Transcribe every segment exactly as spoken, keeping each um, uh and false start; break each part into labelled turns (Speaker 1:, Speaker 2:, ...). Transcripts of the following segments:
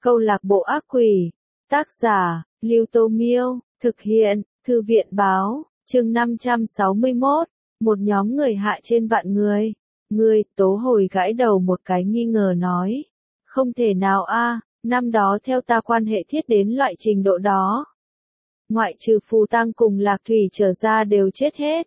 Speaker 1: Câu lạc bộ ác quỷ. Tác giả, Lưu Tô Miêu. Thực hiện, Thư viện Báo. Chương năm trăm sáu mươi mốt. Một nhóm người hạ trên vạn người. Ngươi, Tố Hồi gãi đầu một cái nghi ngờ nói. Không thể nào a, năm đó theo ta quan hệ thiết đến loại trình độ đó. Ngoại trừ Phù Tăng cùng Lạc Thủy trở ra đều chết hết.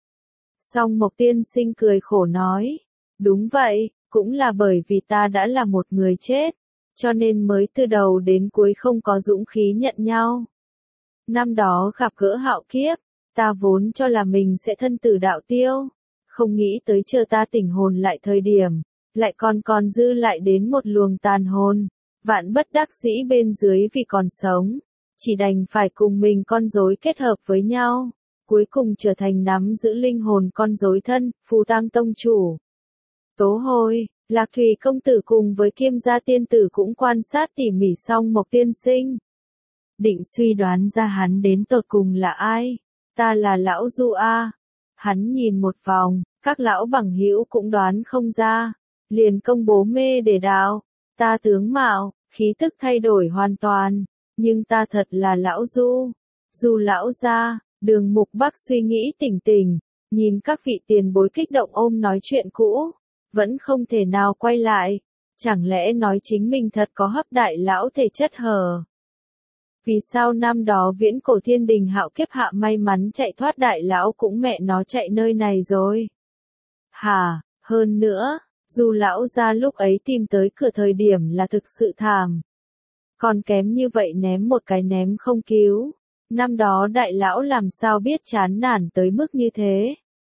Speaker 1: Song Mộc Tiên Sinh cười khổ nói. Đúng vậy, cũng là bởi vì ta đã là một người chết, cho nên mới từ đầu đến cuối không có dũng khí nhận nhau. Năm đó gặp gỡ Hạo Kiếp, ta vốn cho là mình sẽ thân tử đạo tiêu, không nghĩ tới chờ ta tỉnh hồn lại thời điểm, lại còn còn dư lại đến một luồng tàn hồn, vạn bất đắc dĩ bên dưới vì còn sống, chỉ đành phải cùng mình con rối kết hợp với nhau, cuối cùng trở thành nắm giữ linh hồn con rối thân, Phù Tăng tông chủ. Tố Hồi, Lạc Thủy công tử cùng với Kiêm gia tiên tử cũng quan sát tỉ mỉ xong Mộc Tiên Sinh. Định suy đoán ra hắn đến tột cùng là ai? Ta là lão Du A. Hắn nhìn một vòng, các lão bằng hữu cũng đoán không ra, liền công bố mê để đạo. Ta tướng mạo, khí tức thay đổi hoàn toàn, nhưng ta thật là lão Du. Du lão gia. Đường Mục Bắc suy nghĩ tỉnh tỉnh, nhìn các vị tiền bối kích động ôm nói chuyện cũ, vẫn không thể nào quay lại, chẳng lẽ nói chính mình thật có hấp đại lão thể chất hờ? Vì sao năm đó viễn cổ thiên đình Hạo Kiếp hạ may mắn chạy thoát đại lão cũng mẹ nó chạy nơi này rồi? Hà, hơn nữa, dù lão ra lúc ấy tìm tới cửa thời điểm là thực sự thảm. Còn kém như vậy ném một cái ném không cứu. Năm đó đại lão làm sao biết chán nản tới mức như thế.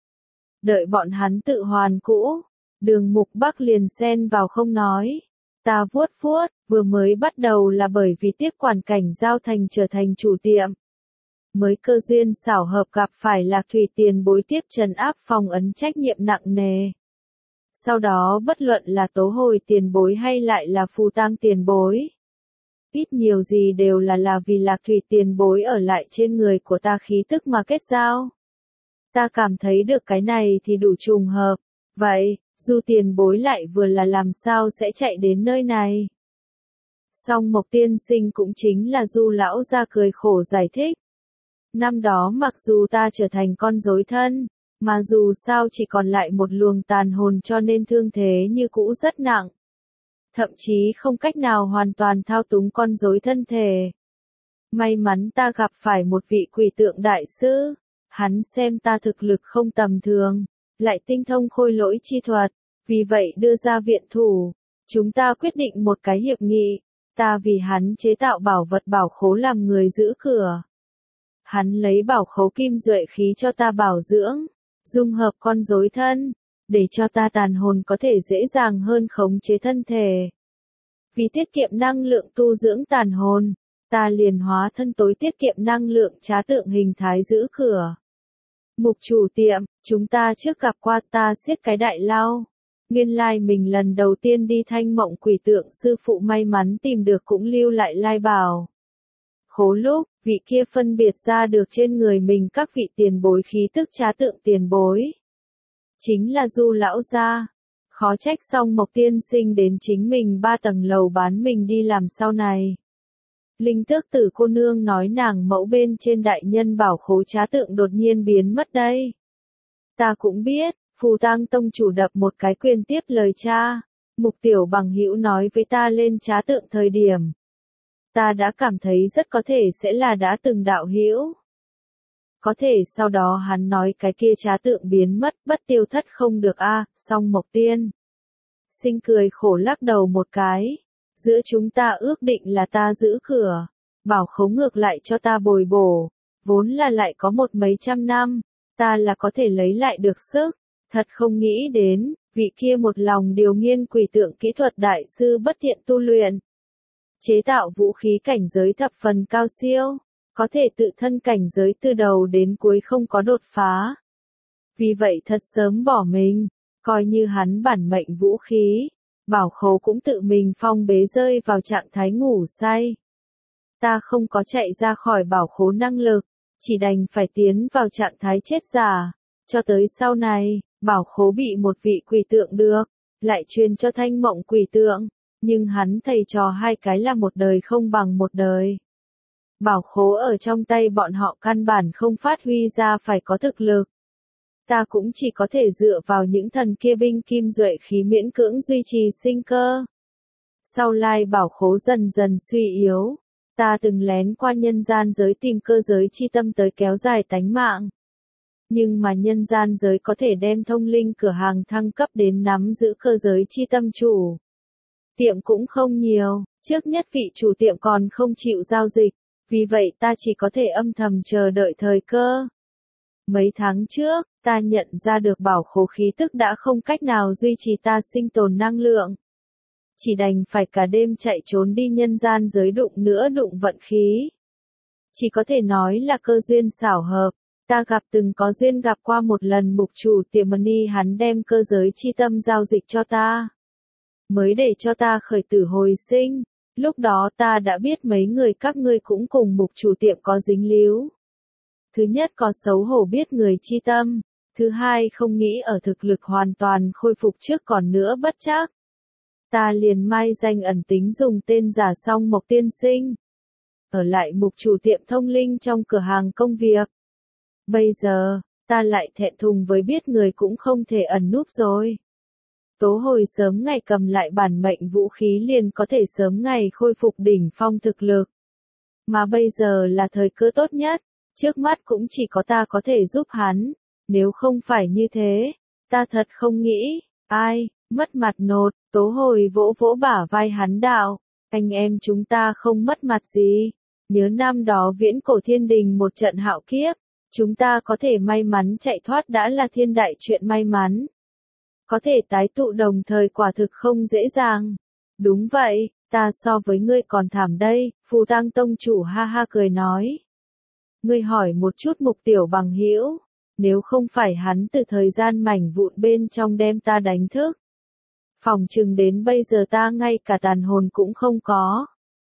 Speaker 1: Đợi bọn hắn tự hoàn cũ, Đường Mục Bắc liền xen vào không nói. Ta vuốt vuốt, vừa mới bắt đầu là bởi vì tiếp quản cảnh giao thành trở thành chủ tiệm. Mới cơ duyên xảo hợp gặp phải Lạc Thủy tiền bối tiếp trấn áp phòng ấn trách nhiệm nặng nề. Sau đó bất luận là Tố Hồi tiền bối hay lại là Phù Tăng tiền bối. Ít nhiều gì đều là là vì Lạc Thủy tiền bối ở lại trên người của ta khí tức mà kết giao. Ta cảm thấy được cái này thì đủ trùng hợp. Vậy, Du tiền bối lại vừa là làm sao sẽ chạy đến nơi này? Song Mộc Tiên Sinh cũng chính là Du lão ra cười khổ giải thích. Năm đó mặc dù ta trở thành con rối thân, mà dù sao chỉ còn lại một luồng tàn hồn cho nên thương thế như cũ rất nặng. Thậm chí không cách nào hoàn toàn thao túng con rối thân thể. May mắn ta gặp phải một vị quỷ tượng đại sư, hắn xem ta thực lực không tầm thường, lại tinh thông khôi lỗi chi thuật, vì vậy đưa ra viện thủ. Chúng ta quyết định một cái hiệp nghị, ta vì hắn chế tạo bảo vật bảo khố làm người giữ cửa. Hắn lấy bảo khố kim duệ khí cho ta bảo dưỡng, dung hợp con rối thân, để cho ta tàn hồn có thể dễ dàng hơn khống chế thân thể. Vì tiết kiệm năng lượng tu dưỡng tàn hồn, ta liền hóa thân tối tiết kiệm năng lượng trá tượng hình thái giữ cửa. Mục chủ tiệm, chúng ta trước gặp qua ta xiết cái đại lao. Nguyên lai mình lần đầu tiên đi Thanh Mộng quỷ tượng sư phụ may mắn tìm được cũng lưu lại lai bảo. Khố lúc, vị kia phân biệt ra được trên người mình các vị tiền bối khí tức trá tượng tiền bối. Chính là Du lão gia. Khó trách xong Mộc Tiên Sinh đến chính mình ba tầng lầu bán mình đi làm sau này. Linh Tước Tử cô nương nói nàng mẫu bên trên đại nhân bảo khố trá tượng đột nhiên biến mất đây. Ta cũng biết, Phù Tăng tông chủ đập một cái quyền tiếp lời cha. Mục tiểu bằng hữu nói với ta lên trá tượng thời điểm. Ta đã cảm thấy rất có thể sẽ là đã từng đạo hữu. Có thể sau đó hắn nói cái kia trá tượng biến mất, bất tiêu thất không được a. Song Mộc Tiên Sinh cười khổ lắc đầu một cái. Giữa chúng ta ước định là ta giữ cửa, bảo khố ngược lại cho ta bồi bổ, vốn là lại có một mấy trăm năm, ta là có thể lấy lại được sức, thật không nghĩ đến, vị kia một lòng điều nghiên quỷ tượng kỹ thuật đại sư bất thiện tu luyện. Chế tạo vũ khí cảnh giới thập phần cao siêu, có thể tự thân cảnh giới từ đầu đến cuối không có đột phá. Vì vậy thật sớm bỏ mình, coi như hắn bản mệnh vũ khí. Bảo khố cũng tự mình phong bế rơi vào trạng thái ngủ say. Ta không có chạy ra khỏi bảo khố năng lực, chỉ đành phải tiến vào trạng thái chết giả. Cho tới sau này, bảo khố bị một vị quỷ tượng được, lại truyền cho Thanh Mộng quỷ tượng. Nhưng hắn thầy trò hai cái là một đời không bằng một đời. Bảo khố ở trong tay bọn họ căn bản không phát huy ra phải có thực lực. Ta cũng chỉ có thể dựa vào những thần kia binh kim duệ khí miễn cưỡng duy trì sinh cơ. Sau lai bảo khố dần dần suy yếu, ta từng lén qua nhân gian giới tìm cơ giới chi tâm tới kéo dài tánh mạng. Nhưng mà nhân gian giới có thể đem thông linh cửa hàng thăng cấp đến nắm giữ cơ giới chi tâm chủ. Tiệm cũng không nhiều, trước nhất vị chủ tiệm còn không chịu giao dịch, vì vậy ta chỉ có thể âm thầm chờ đợi thời cơ. Mấy tháng trước, ta nhận ra được bảo khố khí tức đã không cách nào duy trì ta sinh tồn năng lượng. Chỉ đành phải cả đêm chạy trốn đi nhân gian giới đụng nữa đụng vận khí. Chỉ có thể nói là cơ duyên xảo hợp, ta gặp từng có duyên gặp qua một lần mục chủ tiệm Money hắn đem cơ giới chi tâm giao dịch cho ta. Mới để cho ta khởi tử hồi sinh, lúc đó ta đã biết mấy người các ngươi cũng cùng mục chủ tiệm có dính líu. Thứ nhất có xấu hổ biết người chi tâm, thứ hai không nghĩ ở thực lực hoàn toàn khôi phục trước còn nữa bất chắc. Ta liền mai danh ẩn tính dùng tên giả Song Mộc tiên sinh. Ở lại mục chủ tiệm thông linh trong cửa hàng công việc. Bây giờ, ta lại thẹn thùng với biết người cũng không thể ẩn núp rồi. Tố hồi sớm ngày cầm lại bản mệnh vũ khí liền có thể sớm ngày khôi phục đỉnh phong thực lực. Mà bây giờ là thời cơ tốt nhất, trước mắt cũng chỉ có ta có thể giúp hắn, nếu không phải như thế, ta thật không nghĩ, ai, mất mặt nột, tố hồi vỗ vỗ bả vai hắn đạo, anh em chúng ta không mất mặt gì, nhớ năm đó viễn cổ thiên đình một trận hạo kiếp, chúng ta có thể may mắn chạy thoát đã là thiên đại chuyện may mắn. Có thể tái tụ đồng thời quả thực không dễ dàng. Đúng vậy, ta so với ngươi còn thảm đây, Phù Tang tông chủ ha ha cười nói. Ngươi hỏi một chút mục tiểu bằng hữu, nếu không phải hắn từ thời gian mảnh vụn bên trong đem ta đánh thức. Phòng chừng đến bây giờ ta ngay cả tàn hồn cũng không có.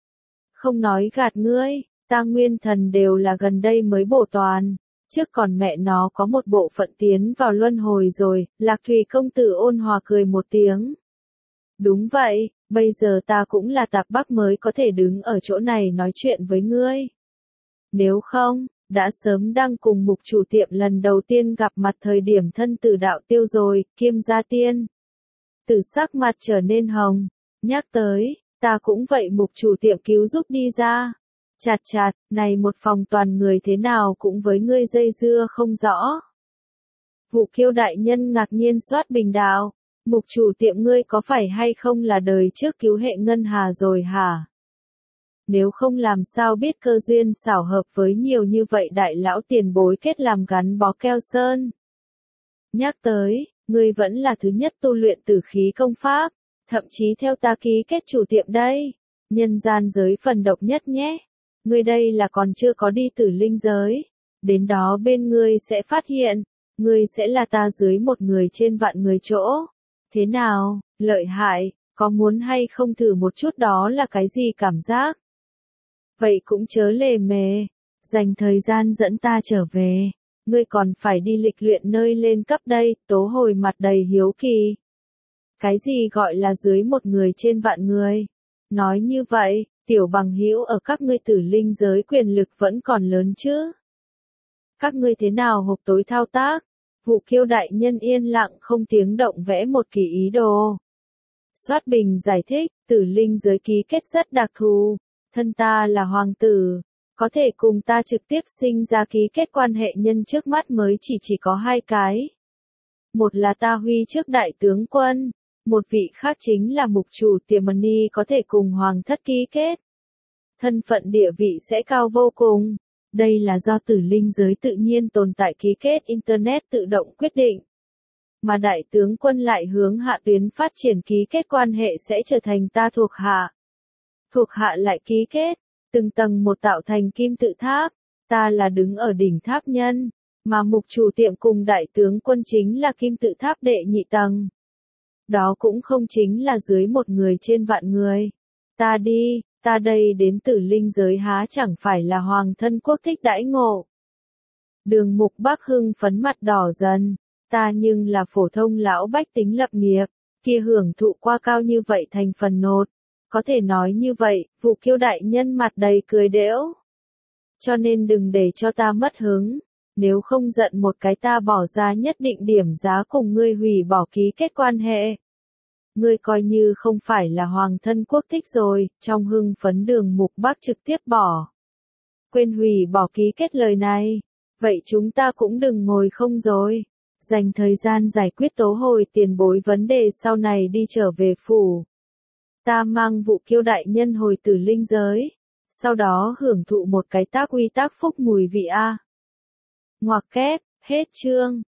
Speaker 1: Không nói gạt ngươi, ta nguyên thần đều là gần đây mới bổ toàn. Trước còn mẹ nó có một bộ phận tiến vào luân hồi rồi, Lạc Thùy công tử ôn hòa cười một tiếng. Đúng vậy, bây giờ ta cũng là tạp bắc mới có thể đứng ở chỗ này nói chuyện với ngươi. Nếu không, đã sớm đang cùng mục chủ tiệm lần đầu tiên gặp mặt thời điểm thân tử đạo tiêu rồi, Kiêm gia tiên. Tử sắc mặt trở nên hồng, nhắc tới, ta cũng vậy mục chủ tiệm cứu giúp đi ra. Chạt chạt, này một phòng toàn người thế nào cũng với ngươi dây dưa không rõ. Vụ Kiêu đại nhân ngạc nhiên soát bình đạo, mục chủ tiệm ngươi có phải hay không là đời trước cứu hệ ngân hà rồi hả? Nếu không làm sao biết cơ duyên xảo hợp với nhiều như vậy đại lão tiền bối kết làm gắn bó keo sơn. Nhắc tới, ngươi vẫn là thứ nhất tu luyện tử khí công pháp, thậm chí theo ta ký kết chủ tiệm đây, nhân gian giới phần độc nhất nhé. Ngươi đây là còn chưa có đi tử linh giới, đến đó bên ngươi sẽ phát hiện, ngươi sẽ là ta dưới một người trên vạn người chỗ. Thế nào, lợi hại, có muốn hay không thử một chút đó là cái gì cảm giác? Vậy cũng chớ lề mề, dành thời gian dẫn ta trở về, ngươi còn phải đi lịch luyện nơi lên cấp đây, tố hồi mặt đầy hiếu kỳ. Cái gì gọi là dưới một người trên vạn người? Nói như vậy, tiểu bằng hữu ở các ngươi tử linh giới quyền lực vẫn còn lớn chứ. Các ngươi thế nào hộp tối thao tác? Vụ Kiêu đại nhân yên lặng không tiếng động vẽ một kỳ ý đồ. Soát bình giải thích, tử linh giới ký kết rất đặc thù. Thân ta là hoàng tử, có thể cùng ta trực tiếp sinh ra ký kết quan hệ nhân trước mắt mới chỉ chỉ có hai cái. Một là ta huy trước đại tướng quân. Một vị khác chính là mục chủ tiệm Money có thể cùng hoàng thất ký kết. Thân phận địa vị sẽ cao vô cùng. Đây là do tử linh giới tự nhiên tồn tại ký kết Internet tự động quyết định. Mà đại tướng quân lại hướng hạ tuyến phát triển ký kết quan hệ sẽ trở thành ta thuộc hạ. Thuộc hạ lại ký kết, từng tầng một tạo thành kim tự tháp. Ta là đứng ở đỉnh tháp nhân, mà mục chủ tiệm cùng đại tướng quân chính là kim tự tháp đệ nhị tầng. Đó cũng không chính là dưới một người trên vạn người. Ta đi, ta đây đến tử linh giới há chẳng phải là hoàng thân quốc thích đãi ngộ. Đường Mục Bắc hưng phấn mặt đỏ dần, ta nhưng là phổ thông lão bách tính lập nghiệp, kia hưởng thụ qua cao như vậy thành phần nột. Có thể nói như vậy, Vụ Kiêu đại nhân mặt đầy cười đễu. Cho nên đừng để cho ta mất hứng, nếu không giận một cái ta bỏ ra nhất định điểm giá cùng ngươi hủy bỏ ký kết quan hệ. Ngươi coi như không phải là hoàng thân quốc thích rồi, trong hưng phấn Đường Mục Bắc trực tiếp bỏ. Quên hủy bỏ ký kết lời này, vậy chúng ta cũng đừng ngồi không rồi. Dành thời gian giải quyết tố hồi tiền bối vấn đề sau này đi trở về phủ. Ta mang Vụ Kiêu đại nhân hồi Tử Linh giới, sau đó hưởng thụ một cái tác uy tác phúc mùi vị a. Ngoặc kép, hết chương.